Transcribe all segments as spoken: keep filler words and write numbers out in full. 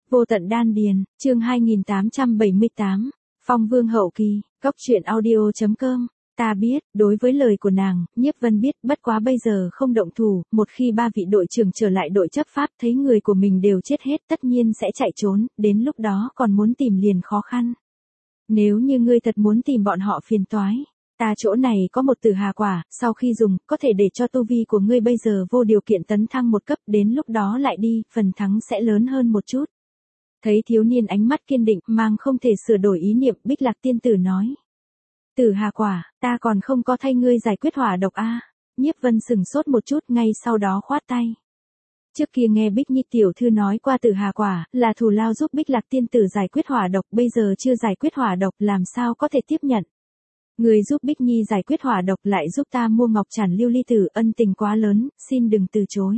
Vô tận đan điền, chương hai nghìn tám trăm bảy mươi tám, Phong Vương hậu kỳ, Cốc truyện audio chấm com. Ta biết, đối với lời của nàng, Nhiếp Vân biết, bất quá bây giờ không động thủ, một khi ba vị đội trưởng trở lại đội chấp pháp thấy người của mình đều chết hết tất nhiên sẽ chạy trốn, đến lúc đó còn muốn tìm liền khó khăn. Nếu như ngươi thật muốn tìm bọn họ phiền toái, ta chỗ này có một tử hà quả, sau khi dùng, có thể để cho tu vi của ngươi bây giờ vô điều kiện tấn thăng một cấp, đến lúc đó lại đi, phần thắng sẽ lớn hơn một chút. Thấy thiếu niên ánh mắt kiên định, mang không thể sửa đổi ý niệm, Bích Lạc tiên tử nói. Tử hà quả, ta còn không có thay ngươi giải quyết hỏa độc a. À. Nhiếp Vân sừng sốt một chút, ngay sau đó khoát tay. Trước kia nghe Bích Nhi tiểu thư nói qua tử hà quả, là thù lao giúp Bích Lạc tiên tử giải quyết hỏa độc, bây giờ chưa giải quyết hỏa độc, làm sao có thể tiếp nhận. Người giúp Bích Nhi giải quyết hỏa độc lại giúp ta mua ngọc trản lưu ly tử, ân tình quá lớn, xin đừng từ chối.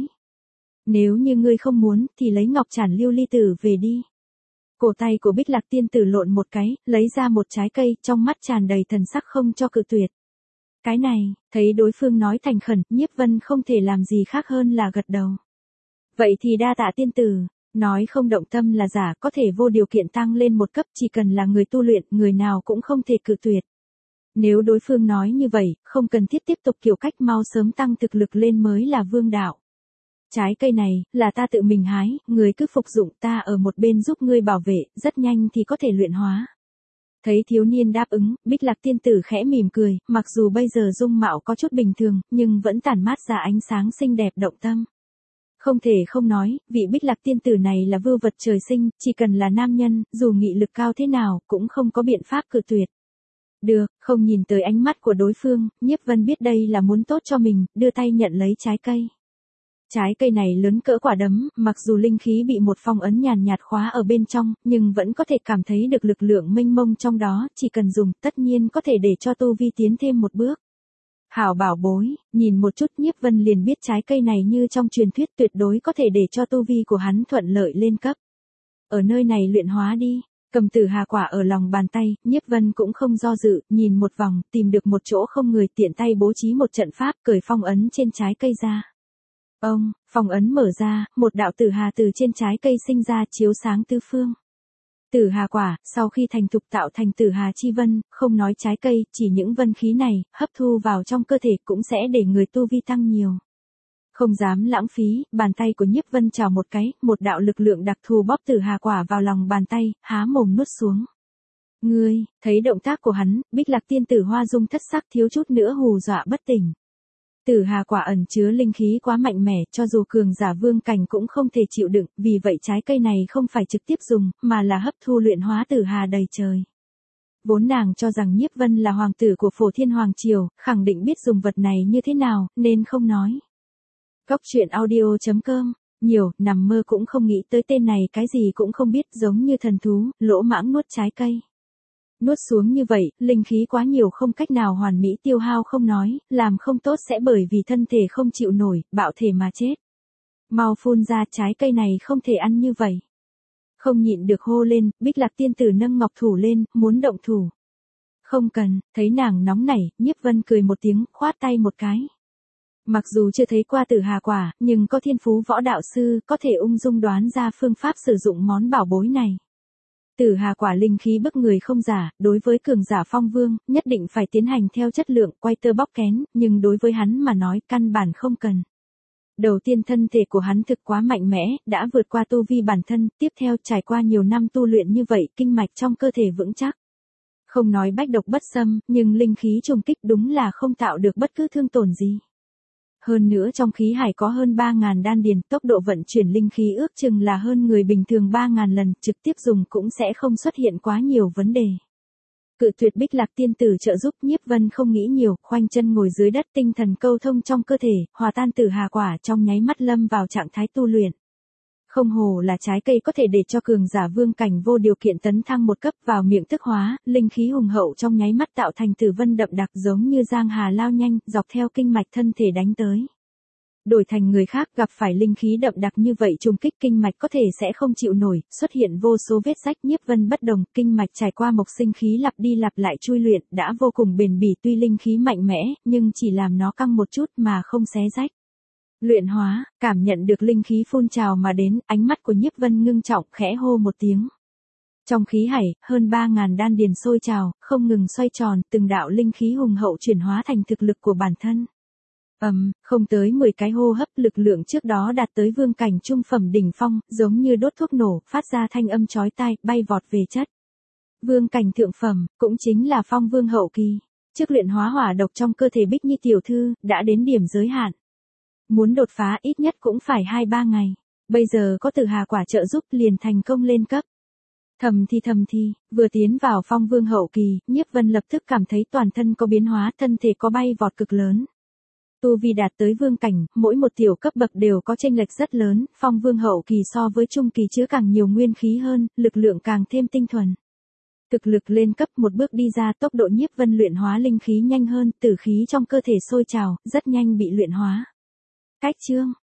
Nếu như ngươi không muốn, thì lấy ngọc trản lưu ly tử về đi. Cổ tay của Bích Lạc tiên tử lộn một cái, lấy ra một trái cây, trong mắt tràn đầy thần sắc không cho cự tuyệt. Cái này, thấy đối phương nói thành khẩn, Nhiếp Vân không thể làm gì khác hơn là gật đầu. Vậy thì đa tạ tiên tử, nói không động tâm là giả, có thể vô điều kiện tăng lên một cấp, chỉ cần là người tu luyện, người nào cũng không thể cự tuyệt. Nếu đối phương nói như vậy, không cần thiết tiếp tục kiểu cách, mau sớm tăng thực lực lên mới là vương đạo. Trái cây này, là ta tự mình hái, người cứ phục dụng, ta ở một bên giúp ngươi bảo vệ, rất nhanh thì có thể luyện hóa. Thấy thiếu niên đáp ứng, Bích Lạc tiên tử khẽ mỉm cười, mặc dù bây giờ dung mạo có chút bình thường, nhưng vẫn tản mát ra ánh sáng xinh đẹp động tâm. Không thể không nói, vị Bích Lạc tiên tử này là vưu vật trời sinh, chỉ cần là nam nhân, dù nghị lực cao thế nào, cũng không có biện pháp cự tuyệt. Được, không nhìn tới ánh mắt của đối phương, Nhiếp Vân biết đây là muốn tốt cho mình, đưa tay nhận lấy trái cây. Trái cây này lớn cỡ quả đấm, mặc dù linh khí bị một phong ấn nhàn nhạt khóa ở bên trong, nhưng vẫn có thể cảm thấy được lực lượng mênh mông trong đó, chỉ cần dùng, tất nhiên có thể để cho tu vi tiến thêm một bước. Hảo bảo bối, nhìn một chút Nhiếp Vân liền biết trái cây này như trong truyền thuyết tuyệt đối có thể để cho tu vi của hắn thuận lợi lên cấp. Ở nơi này luyện hóa đi. Cầm tử hà quả ở lòng bàn tay, Nhiếp Vân cũng không do dự, nhìn một vòng, tìm được một chỗ không người, tiện tay bố trí một trận pháp, cởi phong ấn trên trái cây ra. Ông, phong ấn mở ra, một đạo tử hà từ trên trái cây sinh ra, chiếu sáng tứ phương. Tử hà quả, sau khi thành thục tạo thành tử hà chi vân, không nói trái cây, chỉ những vân khí này, hấp thu vào trong cơ thể cũng sẽ để người tu vi tăng nhiều. Không dám lãng phí, bàn tay của Nhiếp Vân chào một cái, một đạo lực lượng đặc thù bóp tử hà quả vào lòng bàn tay, há mồm nuốt xuống. Ngươi, thấy động tác của hắn, Bích Lạc tiên tử hoa dung thất sắc, thiếu chút nữa hù dọa bất tỉnh. Tử hà quả ẩn chứa linh khí quá mạnh mẽ, cho dù cường giả vương cảnh cũng không thể chịu đựng, vì vậy trái cây này không phải trực tiếp dùng, mà là hấp thu luyện hóa tử hà đầy trời. Vốn nàng cho rằng Nhiếp Vân là hoàng tử của Phổ Thiên Hoàng Triều, khẳng định biết dùng vật này như thế nào, nên không nói. Cốc truyện audio chấm com, nhiều, nằm mơ cũng không nghĩ tới tên này, cái gì cũng không biết, giống như thần thú, lỗ mãng nuốt trái cây. Nuốt xuống như vậy, linh khí quá nhiều không cách nào hoàn mỹ tiêu hao không nói, làm không tốt sẽ bởi vì thân thể không chịu nổi, bạo thể mà chết. Mau phun ra, trái cây này không thể ăn như vậy. Không nhịn được hô lên, Bích Lạc tiên tử nâng ngọc thủ lên, muốn động thủ. Không cần, thấy nàng nóng nảy, Nhiếp Vân cười một tiếng, khoát tay một cái. Mặc dù chưa thấy qua tử hà quả, nhưng có thiên phú võ đạo sư, có thể ung dung đoán ra phương pháp sử dụng món bảo bối này. Tử hà quả linh khí bức người không giả, đối với cường giả phong vương, nhất định phải tiến hành theo chất lượng, quay tơ bóc kén, nhưng đối với hắn mà nói, căn bản không cần. Đầu tiên thân thể của hắn thực quá mạnh mẽ, đã vượt qua tu vi bản thân, tiếp theo trải qua nhiều năm tu luyện như vậy, kinh mạch trong cơ thể vững chắc. Không nói bách độc bất xâm, nhưng linh khí trùng kích đúng là không tạo được bất cứ thương tổn gì. Hơn nữa trong khí hải có hơn ba nghìn đan điền, tốc độ vận chuyển linh khí ước chừng là hơn người bình thường ba nghìn lần, trực tiếp dùng cũng sẽ không xuất hiện quá nhiều vấn đề. Cự tuyệt Bích Lạc tiên tử trợ giúp, Nhiếp Vân không nghĩ nhiều, khoanh chân ngồi dưới đất, tinh thần câu thông trong cơ thể, hòa tan tử hà quả, trong nháy mắt lâm vào trạng thái tu luyện. Không hồ là trái cây có thể để cho cường giả vương cảnh vô điều kiện tấn thăng một cấp, vào miệng thức hóa, linh khí hùng hậu trong nháy mắt tạo thành tử vân đậm đặc, giống như giang hà lao nhanh, dọc theo kinh mạch thân thể đánh tới. Đổi thành người khác gặp phải linh khí đậm đặc như vậy, trùng kích kinh mạch có thể sẽ không chịu nổi, xuất hiện vô số vết rách. Nhiếp Vân bất đồng, kinh mạch trải qua mộc sinh khí lặp đi lặp lại chui luyện, đã vô cùng bền bỉ, tuy linh khí mạnh mẽ, nhưng chỉ làm nó căng một chút mà không xé rách. Luyện hóa, cảm nhận được linh khí phun trào mà đến, ánh mắt của Nhiếp Vân ngưng trọng khẽ hô một tiếng. Trong khí hải, hơn ba ngàn đan điền sôi trào, không ngừng xoay tròn, từng đạo linh khí hùng hậu chuyển hóa thành thực lực của bản thân. Ầm, um, không tới mười cái hô hấp, lực lượng trước đó đạt tới vương cảnh trung phẩm đỉnh phong, giống như đốt thuốc nổ, phát ra thanh âm chói tai, bay vọt về chất. Vương cảnh thượng phẩm, cũng chính là Phong Vương hậu kỳ. Trước luyện hóa hỏa độc trong cơ thể Bích Nhi tiểu thư, đã đến điểm giới hạn. Muốn đột phá ít nhất cũng phải hai ba ngày. Bây giờ có Tử Hà quả trợ giúp liền thành công lên cấp. Thầm thì thầm thì, vừa tiến vào Phong Vương hậu kỳ, Nhiếp Vân lập tức cảm thấy toàn thân có biến hóa, thân thể có bay vọt cực lớn. Tu vi đạt tới vương cảnh, mỗi một tiểu cấp bậc đều có chênh lệch rất lớn, Phong Vương hậu kỳ so với trung kỳ chứa càng nhiều nguyên khí hơn, lực lượng càng thêm tinh thuần. Thực lực lên cấp một bước đi ra, tốc độ Nhiếp Vân luyện hóa linh khí nhanh hơn, tử khí trong cơ thể sôi trào, rất nhanh bị luyện hóa. Cách chương